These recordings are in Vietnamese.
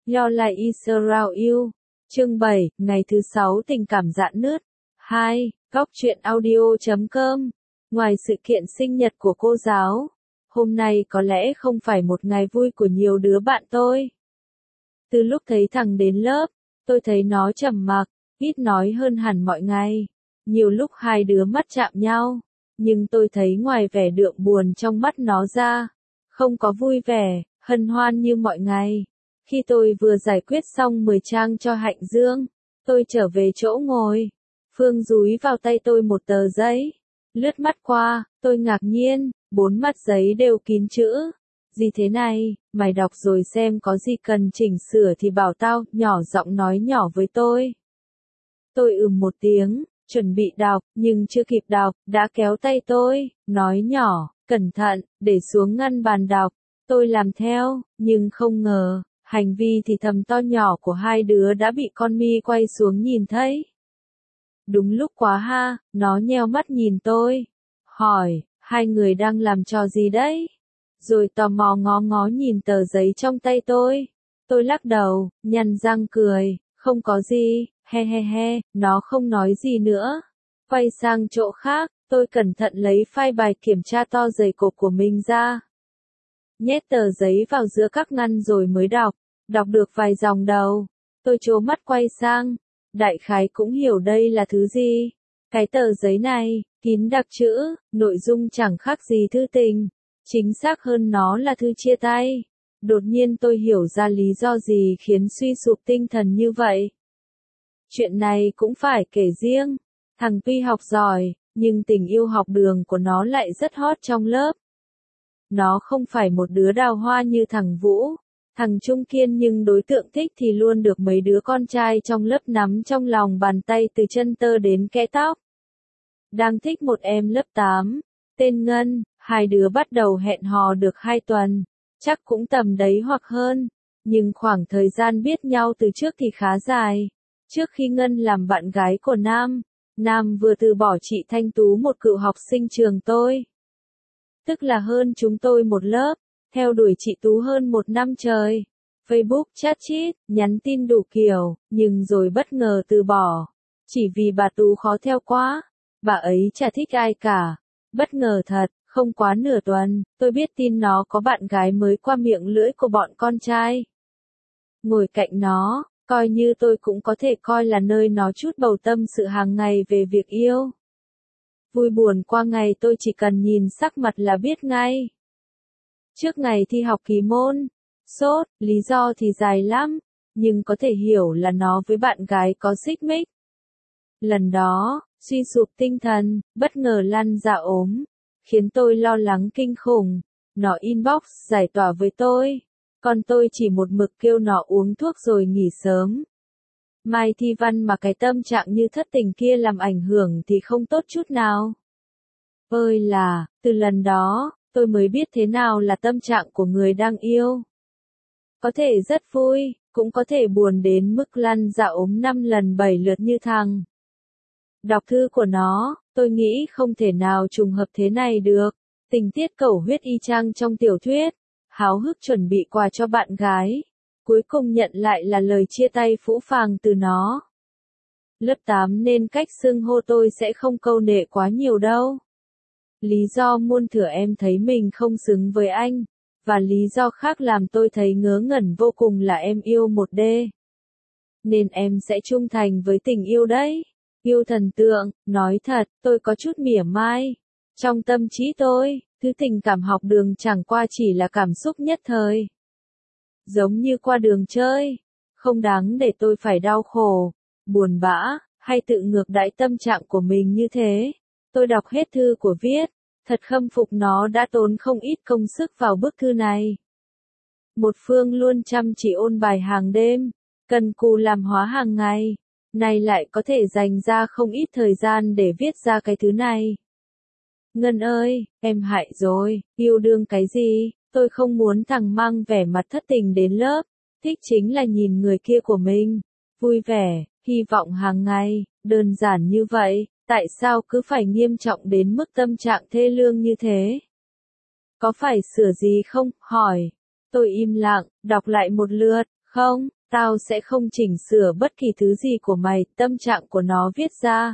Your life is around you. Chương 7, ngày thứ 6 tình cảm rạn nứt. 2. Góc truyện audio.com. Ngoài sự kiện sinh nhật của cô giáo, hôm nay có lẽ không phải một ngày vui của nhiều đứa bạn tôi. Từ lúc thấy thằng đến lớp, tôi thấy nó trầm mặc, ít nói hơn hẳn mọi ngày. Nhiều lúc hai đứa mắt chạm nhau, nhưng tôi thấy ngoài vẻ đượm buồn trong mắt nó ra, không có vui vẻ, hân hoan như mọi ngày. Khi tôi vừa giải quyết xong 10 trang cho Hạnh Dương, tôi trở về chỗ ngồi. Phương dúi vào tay tôi một tờ giấy. Lướt mắt qua, tôi ngạc nhiên, 4 mặt giấy đều kín chữ. Gì thế này, mày đọc rồi xem có gì cần chỉnh sửa thì bảo tao, nhỏ giọng nói nhỏ với tôi. Tôi một tiếng, chuẩn bị đọc, nhưng chưa kịp đọc, đã kéo tay tôi, nói nhỏ, cẩn thận, để xuống ngăn bàn đọc. Tôi làm theo, nhưng không ngờ, hành vi thì thầm to nhỏ của hai đứa đã bị con Mi quay xuống nhìn thấy. Đúng lúc quá ha, nó nheo mắt nhìn tôi, hỏi, hai người đang làm trò gì đấy? Rồi tò mò ngó ngó nhìn tờ giấy trong tay tôi. Tôi lắc đầu, nhăn răng cười, không có gì, he he he, nó không nói gì nữa. Quay sang chỗ khác, tôi cẩn thận lấy file bài kiểm tra to dày cộp của mình ra. Nhét tờ giấy vào giữa các ngăn rồi mới đọc được vài dòng đầu. Tôi trố mắt quay sang, đại khái cũng hiểu đây là thứ gì. Cái tờ giấy này, kín đặc chữ, nội dung chẳng khác gì thư tình. Chính xác hơn nó là thư chia tay. Đột nhiên tôi hiểu ra lý do gì khiến suy sụp tinh thần như vậy. Chuyện này cũng phải kể riêng. Thằng tuy học giỏi, nhưng tình yêu học đường của nó lại rất hot trong lớp. Nó không phải một đứa đào hoa như thằng Vũ, thằng Trung Kiên, nhưng đối tượng thích thì luôn được mấy đứa con trai trong lớp nắm trong lòng bàn tay từ chân tơ đến kẽ tóc. Đang thích một em lớp 8, tên Ngân, hai đứa bắt đầu hẹn hò được 2 tuần, chắc cũng tầm đấy hoặc hơn, nhưng khoảng thời gian biết nhau từ trước thì khá dài. Trước khi Ngân làm bạn gái của Nam vừa từ bỏ chị Thanh Tú, một cựu học sinh trường tôi. Tức là hơn chúng tôi một lớp, theo đuổi chị Tú hơn 1 năm trời. Facebook, chat chít, nhắn tin đủ kiểu, nhưng rồi bất ngờ từ bỏ. Chỉ vì bà Tú khó theo quá, bà ấy chả thích ai cả. Bất ngờ thật, không quá nửa tuần, tôi biết tin nó có bạn gái mới qua miệng lưỡi của bọn con trai. Ngồi cạnh nó, coi như tôi cũng có thể coi là nơi nó chút bầu tâm sự hàng ngày về việc yêu. Vui buồn qua ngày tôi chỉ cần nhìn sắc mặt là biết ngay. Trước ngày thi học kỳ môn, sốt, lý do thì dài lắm, nhưng có thể hiểu là nó với bạn gái có xích mích. Lần đó, suy sụp tinh thần, bất ngờ lăn ra ốm, khiến tôi lo lắng kinh khủng. Nó inbox giải tỏa với tôi, còn tôi chỉ một mực kêu nó uống thuốc rồi nghỉ sớm. Mai thi văn mà cái tâm trạng như thất tình kia làm ảnh hưởng thì không tốt chút nào. Ơi là, từ lần đó, tôi mới biết thế nào là tâm trạng của người đang yêu. Có thể rất vui, cũng có thể buồn đến mức lăn ra ốm 5 lần 7 lượt như thằng. Đọc thư của nó, tôi nghĩ không thể nào trùng hợp thế này được. Tình tiết cẩu huyết y chang trong tiểu thuyết. Háo hức chuẩn bị quà cho bạn gái. Cuối cùng nhận lại là lời chia tay phũ phàng từ nó. Lớp 8 nên cách xưng hô tôi sẽ không câu nệ quá nhiều đâu. Lý do muôn thuở em thấy mình không xứng với anh. Và lý do khác làm tôi thấy ngớ ngẩn vô cùng là em yêu một D. Nên em sẽ trung thành với tình yêu đấy. Yêu thần tượng, nói thật, tôi có chút mỉa mai. Trong tâm trí tôi, thứ tình cảm học đường chẳng qua chỉ là cảm xúc nhất thời. Giống như qua đường chơi, không đáng để tôi phải đau khổ, buồn bã, hay tự ngược đãi tâm trạng của mình như thế. Tôi đọc hết thư của viết, thật khâm phục nó đã tốn không ít công sức vào bức thư này. Một Phương luôn chăm chỉ ôn bài hàng đêm, cần cù làm hóa hàng ngày, nay lại có thể dành ra không ít thời gian để viết ra cái thứ này. Ngân ơi, em hại rồi, yêu đương cái gì, tôi không muốn thằng mang vẻ mặt thất tình đến lớp, thích chính là nhìn người kia của mình, vui vẻ, hy vọng hàng ngày, đơn giản như vậy, tại sao cứ phải nghiêm trọng đến mức tâm trạng thê lương như thế? Có phải sửa gì không? Hỏi. Tôi im lặng, đọc lại một lượt, không, Tao sẽ không chỉnh sửa bất kỳ thứ gì của mày, tâm trạng của nó viết ra.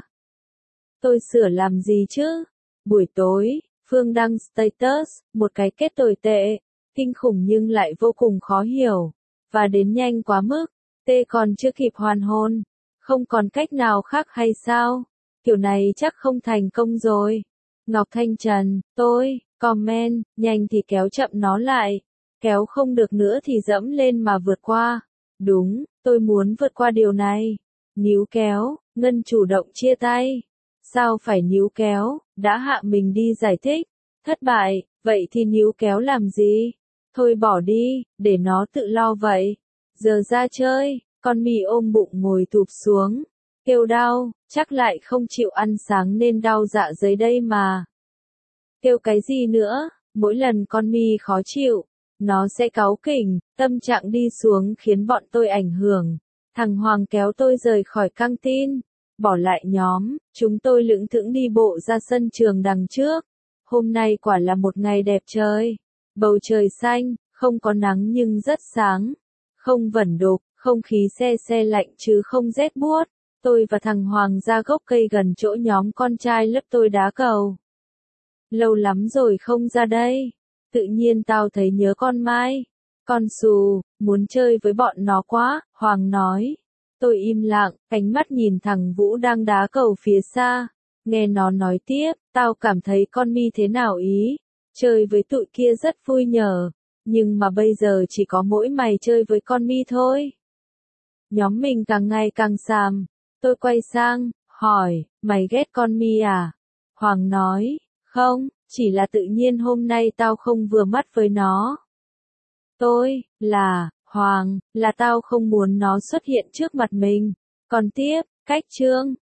Tôi sửa làm gì chứ? Buổi tối, Phương đăng status, một cái kết tồi tệ, kinh khủng nhưng lại vô cùng khó hiểu, và đến nhanh quá mức, tê còn chưa kịp hoàn hồn, không còn cách nào khác hay sao? Kiểu này chắc không thành công rồi. Ngọc Thanh Trần, tôi, comment, nhanh thì kéo chậm nó lại, kéo không được nữa thì dẫm lên mà vượt qua. Đúng, tôi muốn vượt qua điều này. Níu kéo, Ngân chủ động chia tay. Sao phải níu kéo, đã hạ mình đi giải thích. Thất bại, vậy thì níu kéo làm gì? Thôi bỏ đi, để nó tự lo vậy. Giờ ra chơi, con mì ôm bụng ngồi thụp xuống. Kêu đau, chắc lại không chịu ăn sáng nên đau dạ dày đây mà. Kêu cái gì nữa, mỗi lần con mì khó chịu, nó sẽ cáu kỉnh, tâm trạng đi xuống khiến bọn tôi ảnh hưởng. Thằng Hoàng kéo tôi rời khỏi căng tin, bỏ lại nhóm, chúng tôi lững thững đi bộ ra sân trường đằng trước. Hôm nay quả là một ngày đẹp trời. Bầu trời xanh, không có nắng nhưng rất sáng. Không vẩn đục, không khí se se lạnh chứ không rét buốt. Tôi và thằng Hoàng ra gốc cây gần chỗ nhóm con trai lớp tôi đá cầu. Lâu lắm rồi không ra đây. Tự nhiên tao thấy nhớ con Mai. Con Xù, muốn chơi với bọn nó quá, Hoàng nói. Tôi im lặng, ánh mắt nhìn thằng Vũ đang đá cầu phía xa. Nghe nó nói tiếp, tao cảm thấy con Mi thế nào ý. Chơi với tụi kia rất vui nhờ. Nhưng mà bây giờ chỉ có mỗi mày chơi với con Mi thôi. Nhóm mình càng ngày càng xàm. Tôi quay sang, hỏi, mày ghét con Mi à? Hoàng nói, không, chỉ là tự nhiên hôm nay tao không vừa mắt với nó. Hoàng, là tao không muốn nó xuất hiện trước mặt mình. Còn tiếp, cách chương.